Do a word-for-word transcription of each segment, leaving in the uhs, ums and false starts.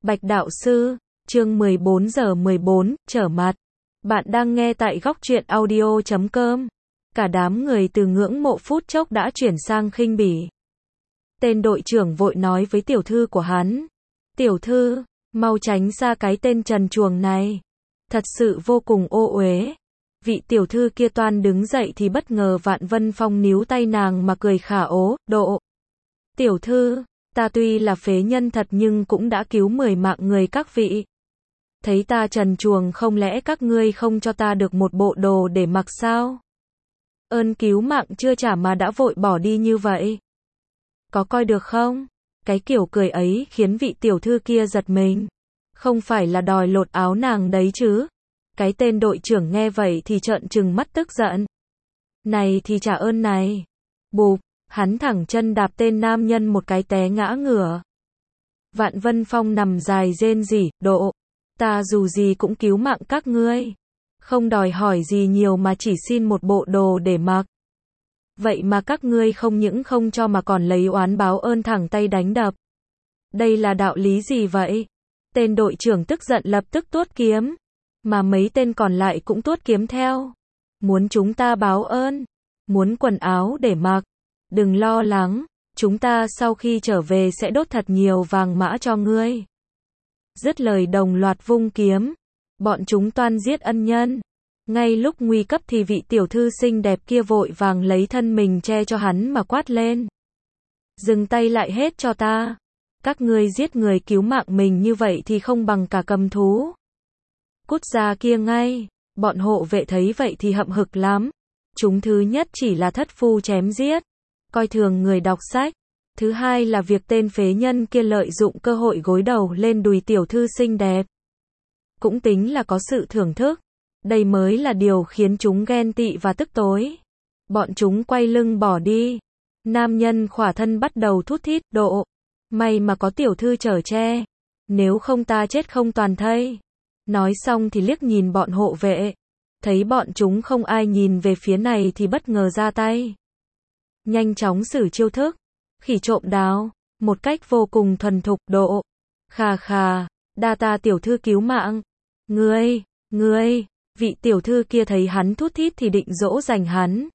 Bạch đạo sư, chương mười bốn giờ mười bốn, trở mặt. Bạn đang nghe tại góc truyện audio chấm com. Cả đám người từ ngưỡng mộ phút chốc đã chuyển sang khinh bỉ. Tên đội trưởng vội nói với tiểu thư của hắn. Tiểu thư, mau tránh xa cái tên trần truồng này. Thật sự vô cùng ô uế. Vị tiểu thư kia toan đứng dậy thì bất ngờ Vạn Vân Phong níu tay nàng mà cười khả ố, độ. Tiểu thư, ta tuy là phế nhân thật nhưng cũng đã cứu mười mạng người các vị. Thấy ta trần truồng không lẽ các ngươi không cho ta được một bộ đồ để mặc sao? Ơn cứu mạng chưa trả mà đã vội bỏ đi như vậy. Có coi được không? Cái kiểu cười ấy khiến vị tiểu thư kia giật mình. Không phải là đòi lột áo nàng đấy chứ? Cái tên đội trưởng nghe vậy thì trợn trừng mắt tức giận. Này thì trả ơn này. Bụp, hắn thẳng chân đạp tên nam nhân một cái té ngã ngửa. Vạn Vân Phong nằm dài rên rỉ, độ. Ta dù gì cũng cứu mạng các ngươi. Không đòi hỏi gì nhiều mà chỉ xin một bộ đồ để mặc. Vậy mà các ngươi không những không cho mà còn lấy oán báo ơn thẳng tay đánh đập. Đây là đạo lý gì vậy? Tên đội trưởng tức giận lập tức tuốt kiếm. Mà mấy tên còn lại cũng tuốt kiếm theo. Muốn chúng ta báo ơn. Muốn quần áo để mặc. Đừng lo lắng. Chúng ta sau khi trở về sẽ đốt thật nhiều vàng mã cho ngươi. Dứt lời đồng loạt vung kiếm. Bọn chúng toan giết ân nhân. Ngay lúc nguy cấp thì vị tiểu thư xinh đẹp kia vội vàng lấy thân mình che cho hắn mà quát lên. Dừng tay lại hết cho ta. Các ngươi giết người cứu mạng mình như vậy thì không bằng cả cầm thú. Cút ra kia ngay. Bọn hộ vệ thấy vậy thì hậm hực lắm. Chúng thứ nhất chỉ là thất phu chém giết. Coi thường người đọc sách. Thứ hai là việc tên phế nhân kia lợi dụng cơ hội gối đầu lên đùi tiểu thư xinh đẹp. Cũng tính là có sự thưởng thức. Đây mới là điều khiến chúng ghen tị và tức tối. Bọn chúng quay lưng bỏ đi. Nam nhân khỏa thân bắt đầu thút thít, độ. May mà có tiểu thư chở che. Nếu không ta chết không toàn thây. Nói xong thì liếc nhìn bọn hộ vệ. Thấy bọn chúng không ai nhìn về phía này thì bất ngờ ra tay. Nhanh chóng xử chiêu thức. Khỉ trộm đáo. Một cách vô cùng thuần thục, độ. Khà khà. Đa ta tiểu thư cứu mạng. Ngươi, ngươi. Vị tiểu thư kia thấy hắn thút thít thì định dỗ dành hắn.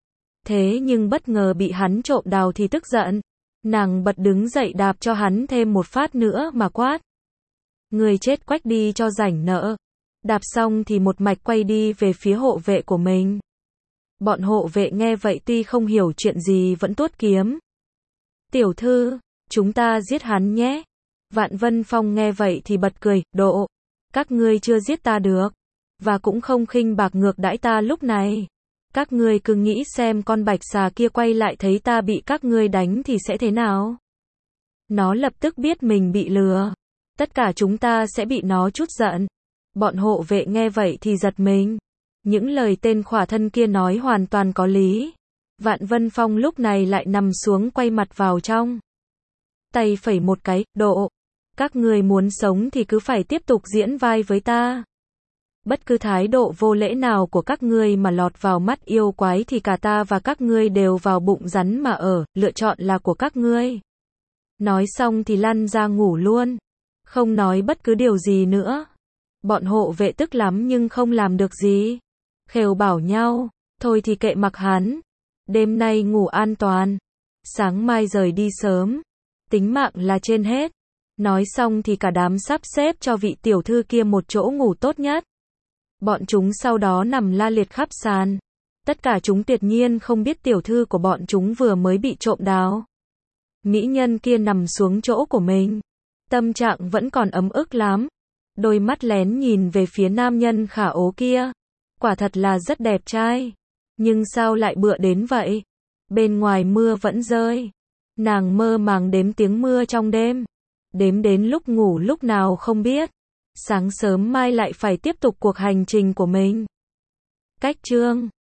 Thế nhưng bất ngờ bị hắn trộm đào thì tức giận. Nàng bật đứng dậy đạp cho hắn thêm một phát nữa mà quát. Người chết quách đi cho rảnh nợ. Đạp xong thì một mạch quay đi về phía hộ vệ của mình. Bọn hộ vệ nghe vậy tuy không hiểu chuyện gì vẫn tuốt kiếm. Tiểu thư, chúng ta giết hắn nhé. Vạn Vân Phong nghe vậy thì bật cười, độ. Các ngươi chưa giết ta được. Và cũng không khinh bạc ngược đãi ta lúc này. Các ngươi cứ nghĩ xem con bạch xà kia quay lại thấy ta bị các ngươi đánh thì sẽ thế nào? Nó lập tức biết mình bị lừa. Tất cả chúng ta sẽ bị nó trút giận. Bọn hộ vệ nghe vậy thì giật mình. Những lời tên khỏa thân kia nói hoàn toàn có lý. Vạn Vân Phong lúc này lại nằm xuống quay mặt vào trong. Tay phẩy một cái, độ. Các ngươi muốn sống thì cứ phải tiếp tục diễn vai với ta. Bất cứ thái độ vô lễ nào của các ngươi mà lọt vào mắt yêu quái thì cả ta và các ngươi đều vào bụng rắn mà ở, lựa chọn là của các ngươi. Nói xong thì lăn ra ngủ luôn. Không nói bất cứ điều gì nữa. Bọn hộ vệ tức lắm nhưng không làm được gì. Khều bảo nhau, thôi thì kệ mặc hắn. Đêm nay ngủ an toàn. Sáng mai rời đi sớm. Tính mạng là trên hết. Nói xong thì cả đám sắp xếp cho vị tiểu thư kia một chỗ ngủ tốt nhất. Bọn chúng sau đó nằm la liệt khắp sàn. Tất cả chúng tuyệt nhiên không biết tiểu thư của bọn chúng vừa mới bị trộm đáo. Mỹ nhân kia nằm xuống chỗ của mình. Tâm trạng vẫn còn ấm ức lắm. Đôi mắt lén nhìn về phía nam nhân khả ố kia. Quả thật là rất đẹp trai. Nhưng sao lại bựa đến vậy? Bên ngoài mưa vẫn rơi. Nàng mơ màng đếm tiếng mưa trong đêm. Đếm đến lúc ngủ lúc nào không biết. Sáng sớm mai lại phải tiếp tục cuộc hành trình của mình. Cách chương